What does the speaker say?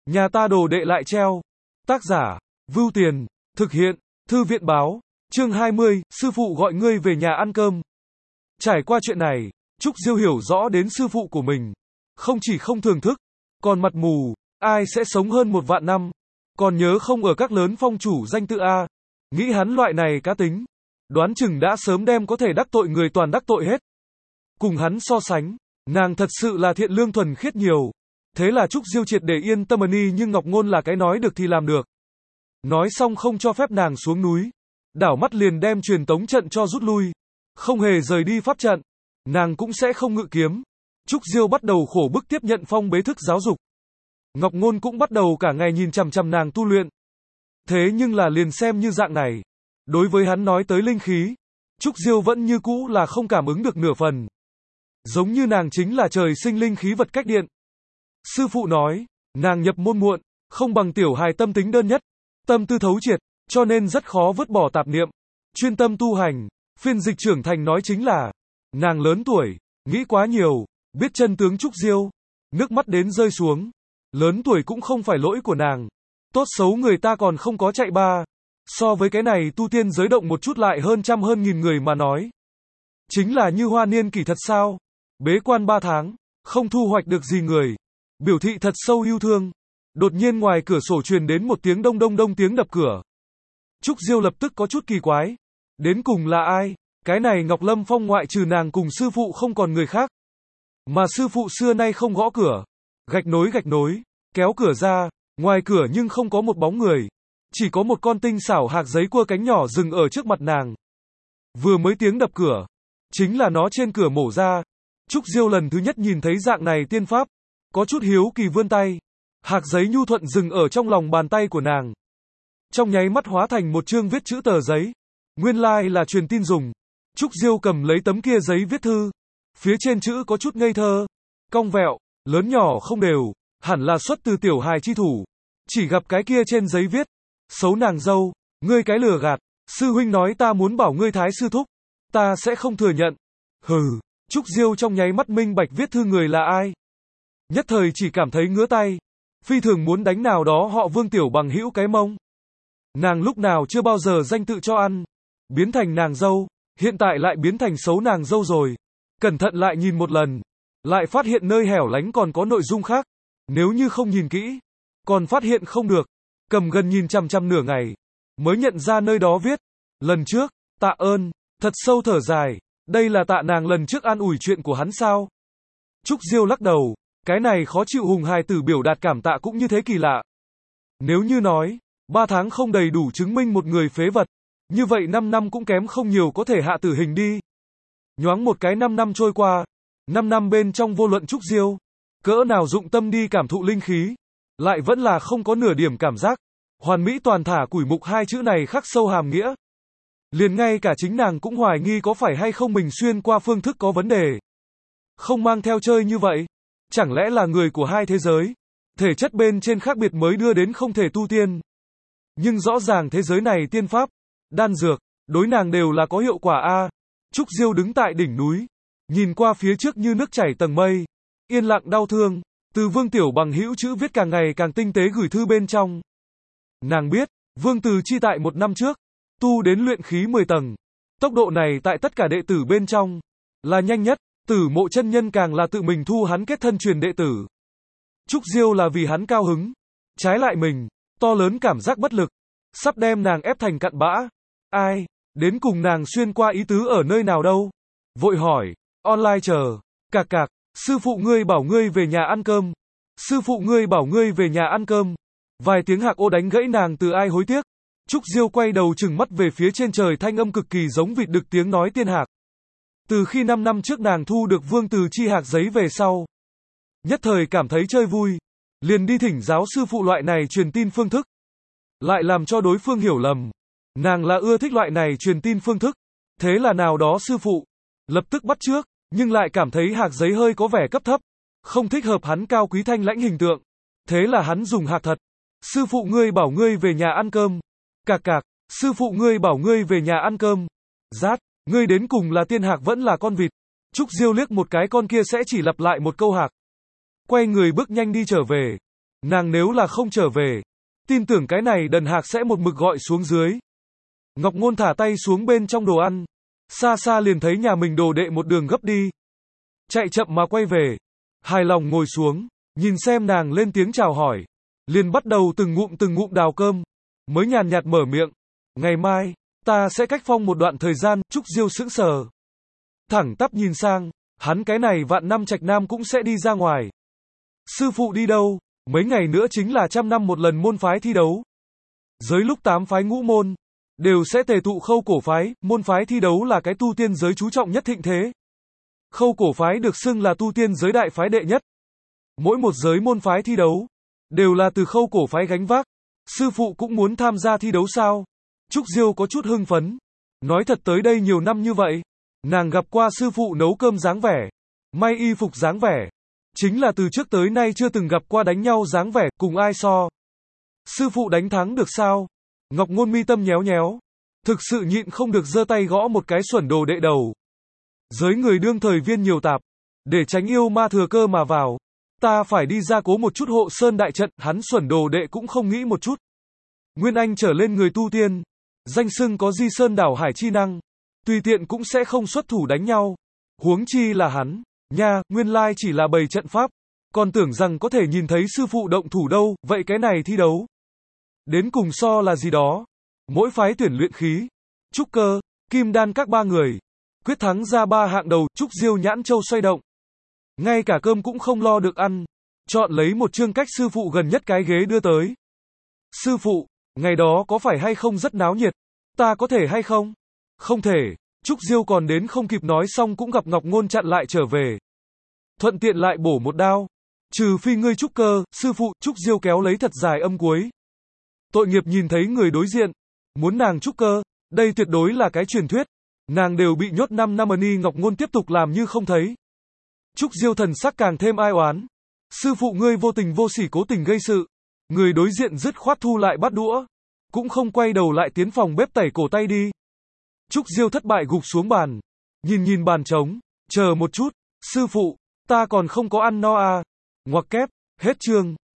Nhà ta đồ đệ lại treo. Tác giả, Vưu Tiền, thực hiện, Thư viện báo, chương 20, sư phụ gọi ngươi về nhà ăn cơm. Trải qua chuyện này, Trúc Diêu hiểu rõ đến sư phụ của mình. Không chỉ không thưởng thức, còn mặt mù, ai sẽ sống hơn 1.000.000 năm. Còn nhớ không ở các lớn phong chủ danh tự A. Nghĩ hắn loại này cá tính. Đoán chừng đã sớm đem có thể đắc tội người toàn đắc tội hết. Cùng hắn so sánh, nàng thật sự là thiện lương thuần khiết nhiều. Thế là Trúc Diêu triệt để yên tâm y, nhưng Ngọc Ngôn là cái nói được thì làm được. Nói xong không cho phép nàng xuống núi. Đảo mắt liền đem truyền tống trận cho rút lui. Không hề rời đi pháp trận. Nàng cũng sẽ không ngự kiếm. Trúc Diêu bắt đầu khổ bức tiếp nhận phong bế thức giáo dục. Ngọc Ngôn cũng bắt đầu cả ngày nhìn chằm chằm nàng tu luyện. Thế nhưng là liền xem như dạng này. Đối với hắn nói tới linh khí, Trúc Diêu vẫn như cũ là không cảm ứng được nửa phần. Giống như nàng chính là trời sinh linh khí vật cách điện. Sư phụ nói, nàng nhập môn muộn, không bằng tiểu hài tâm tính đơn nhất, tâm tư thấu triệt, cho nên rất khó vứt bỏ tạp niệm, chuyên tâm tu hành. Phiên dịch trưởng thành nói chính là, nàng lớn tuổi, nghĩ quá nhiều, biết chân tướng. Trúc Diêu, nước mắt đến rơi xuống. Lớn tuổi cũng không phải lỗi của nàng. Tốt xấu người ta còn không có chạy ba. So với cái này tu tiên giới động một chút lại hơn trăm hơn nghìn người mà nói. Chính là như hoa niên kỷ thật sao? Bế quan 3 tháng, không thu hoạch được gì người. Biểu thị thật sâu yêu thương. Đột nhiên ngoài cửa sổ truyền đến một tiếng đông đông đông tiếng đập cửa. Trúc Diêu lập tức có chút kỳ quái. Đến cùng là ai? Cái này Ngọc Lâm Phong ngoại trừ nàng cùng sư phụ không còn người khác. Mà sư phụ xưa nay không gõ cửa. Gạch nối, kéo cửa ra, ngoài cửa nhưng không có một bóng người. Chỉ có một con tinh xảo hạc giấy cua cánh nhỏ dừng ở trước mặt nàng. Vừa mới tiếng đập cửa, chính là nó trên cửa mổ ra. Trúc Diêu lần thứ nhất nhìn thấy dạng này tiên pháp. Có chút hiếu kỳ vươn tay. Hạc giấy nhu thuận dừng ở trong lòng bàn tay của nàng. Trong nháy mắt hóa thành một chương viết chữ tờ giấy. Nguyên lai là truyền tin dùng. Trúc Diêu cầm lấy tấm kia giấy viết thư. Phía trên chữ có chút ngây thơ, cong vẹo, lớn nhỏ không đều, hẳn là xuất từ tiểu hài chi thủ. Chỉ gặp cái kia trên giấy viết, xấu nàng dâu, ngươi cái lừa gạt, sư huynh nói ta muốn bảo ngươi thái sư thúc, ta sẽ không thừa nhận. Hừ, Trúc Diêu trong nháy mắt minh bạch viết thư người là ai. Nhất thời chỉ cảm thấy ngứa tay, phi thường muốn đánh nào đó họ Vương tiểu bằng hữu cái mông. Nàng lúc nào chưa bao giờ danh tự cho ăn, biến thành nàng dâu, hiện tại lại biến thành xấu nàng dâu rồi. Cẩn thận lại nhìn một lần, lại phát hiện nơi hẻo lánh còn có nội dung khác. Nếu như không nhìn kỹ, còn phát hiện không được. Cầm gần nhìn chằm chằm nửa ngày, mới nhận ra nơi đó viết, lần trước, tạ ơn, thật sâu thở dài, đây là tạ nàng lần trước an ủi chuyện của hắn sao? Trúc Diêu lắc đầu, cái này khó chịu hùng hài tử biểu đạt cảm tạ cũng như thế kỳ lạ. Nếu như nói, 3 tháng không đầy đủ chứng minh một người phế vật, như vậy 5 năm cũng kém không nhiều có thể hạ tử hình đi. Nhoáng một cái 5 năm trôi qua, 5 năm bên trong vô luận Trúc Diêu, cỡ nào dụng tâm đi cảm thụ linh khí, lại vẫn là không có nửa điểm cảm giác. Hoàn mỹ toàn thả củi mục hai chữ này khắc sâu hàm nghĩa. Liền ngay cả chính nàng cũng hoài nghi có phải hay không mình xuyên qua phương thức có vấn đề. Không mang theo chơi như vậy, chẳng lẽ là người của hai thế giới, thể chất bên trên khác biệt mới đưa đến không thể tu tiên. Nhưng rõ ràng thế giới này tiên pháp, đan dược, đối nàng đều là có hiệu quả a. Trúc Diêu đứng tại đỉnh núi, nhìn qua phía trước như nước chảy tầng mây, yên lặng đau thương, từ Vương tiểu bằng hữu chữ viết càng ngày càng tinh tế gửi thư bên trong. Nàng biết, Vương Từ Chi tại 1 năm trước, tu đến luyện khí 10 tầng. Tốc độ này tại tất cả đệ tử bên trong, là nhanh nhất, Tử Mộ chân nhân càng là tự mình thu hắn kết thân truyền đệ tử. Trúc Diêu là vì hắn cao hứng, trái lại mình, to lớn cảm giác bất lực, sắp đem nàng ép thành cặn bã. Ai, đến cùng nàng xuyên qua ý tứ ở nơi nào đâu? Vội hỏi, online chờ, cạc cạc, sư phụ ngươi bảo ngươi về nhà ăn cơm. Sư phụ ngươi bảo ngươi về nhà ăn cơm. Vài tiếng hạc ô đánh gãy nàng từ ai hối tiếc. Trúc Diêu quay đầu trừng mắt về phía trên trời, thanh âm cực kỳ giống vịt đực tiếng nói tiên hạc. Từ khi 5 năm trước nàng thu được Vương Từ Chi hạc giấy về sau, nhất thời cảm thấy chơi vui, liền đi thỉnh giáo sư phụ loại này truyền tin phương thức. Lại làm cho đối phương hiểu lầm, nàng là ưa thích loại này truyền tin phương thức. Thế là nào đó sư phụ lập tức bắt chước, nhưng lại cảm thấy hạc giấy hơi có vẻ cấp thấp, không thích hợp hắn cao quý thanh lãnh hình tượng. Thế là hắn dùng hạc thật. Sư phụ ngươi bảo ngươi về nhà ăn cơm. Cạc cạc, sư phụ ngươi bảo ngươi về nhà ăn cơm. Rát, ngươi đến cùng là tiên hạc vẫn là con vịt. Trúc Diêu liếc một cái con kia sẽ chỉ lặp lại một câu hạc. Quay người bước nhanh đi trở về. Nàng nếu là không trở về, tin tưởng cái này đần hạc sẽ một mực gọi xuống dưới. Ngọc Ngôn thả tay xuống bên trong đồ ăn, xa xa liền thấy nhà mình đồ đệ một đường gấp đi. Chạy chậm mà quay về, hài lòng ngồi xuống, nhìn xem nàng lên tiếng chào hỏi, liền bắt đầu từng ngụm đào cơm, mới nhàn nhạt mở miệng, ngày mai, ta sẽ cách phong một đoạn thời gian. Trúc Diêu sững sờ, thẳng tắp nhìn sang, hắn cái này vạn năm trạch nam cũng sẽ đi ra ngoài. Sư phụ đi đâu? Mấy ngày nữa chính là 100 năm một lần môn phái thi đấu. Giới lúc 8 phái ngũ môn đều sẽ tề tụ Khâu Cổ phái, môn phái thi đấu là cái tu tiên giới chú trọng nhất thịnh thế. Khâu Cổ phái được xưng là tu tiên giới đại phái đệ nhất. Mỗi một giới môn phái thi đấu đều là từ Khâu Cổ phái gánh vác. Sư phụ cũng muốn tham gia thi đấu sao? Trúc Diêu có chút hưng phấn. Nói thật tới đây nhiều năm như vậy, nàng gặp qua sư phụ nấu cơm dáng vẻ, may y phục dáng vẻ, chính là từ trước tới nay chưa từng gặp qua đánh nhau dáng vẻ, cùng ai so. Sư phụ đánh thắng được sao? Ngọc Ngôn mi tâm nhéo nhéo, thực sự nhịn không được giơ tay gõ một cái xuẩn đồ đệ đầu. Giới người đương thời viên nhiều tạp, để tránh yêu ma thừa cơ mà vào, ta phải đi ra cố một chút hộ sơn đại trận. Hắn xuẩn đồ đệ cũng không nghĩ một chút. Nguyên Anh trở lên người tu tiên, danh xưng có di sơn đảo hải chi năng, tùy tiện cũng sẽ không xuất thủ đánh nhau. Huống chi là hắn, nha, nguyên lai chỉ là bày trận pháp, còn tưởng rằng có thể nhìn thấy sư phụ động thủ đâu. Vậy cái này thi đấu đến cùng so là gì đó? Mỗi phái tuyển luyện khí, trúc cơ, kim đan các 3 người, quyết thắng ra 3 hạng đầu. Trúc Diêu nhãn châu xoay động, ngay cả cơm cũng không lo được ăn, chọn lấy một chương cách sư phụ gần nhất cái ghế đưa tới. Sư phụ, ngày đó có phải hay không rất náo nhiệt? Ta có thể hay không? Không thể. Trúc Diêu còn đến không kịp nói xong cũng gặp Ngọc Ngôn chặn lại trở về. Thuận tiện lại bổ một đao. Trừ phi ngươi trúc cơ, sư phụ. Trúc Diêu kéo lấy thật dài âm cuối. Tội nghiệp nhìn thấy người đối diện, muốn nàng trúc cơ, đây tuyệt đối là cái truyền thuyết. Nàng đều bị nhốt 5 năm ni. Ngọc Ngôn tiếp tục làm như không thấy. Trúc Diêu thần sắc càng thêm ai oán. Sư phụ ngươi vô tình vô sỉ cố tình gây sự. Người đối diện dứt khoát thu lại bát đũa, cũng không quay đầu lại tiến phòng bếp tẩy cổ tay đi. Trúc Diêu thất bại gục xuống bàn, nhìn bàn trống, chờ một chút, sư phụ, ta còn không có ăn no à. Ngoặc kép, hết chương.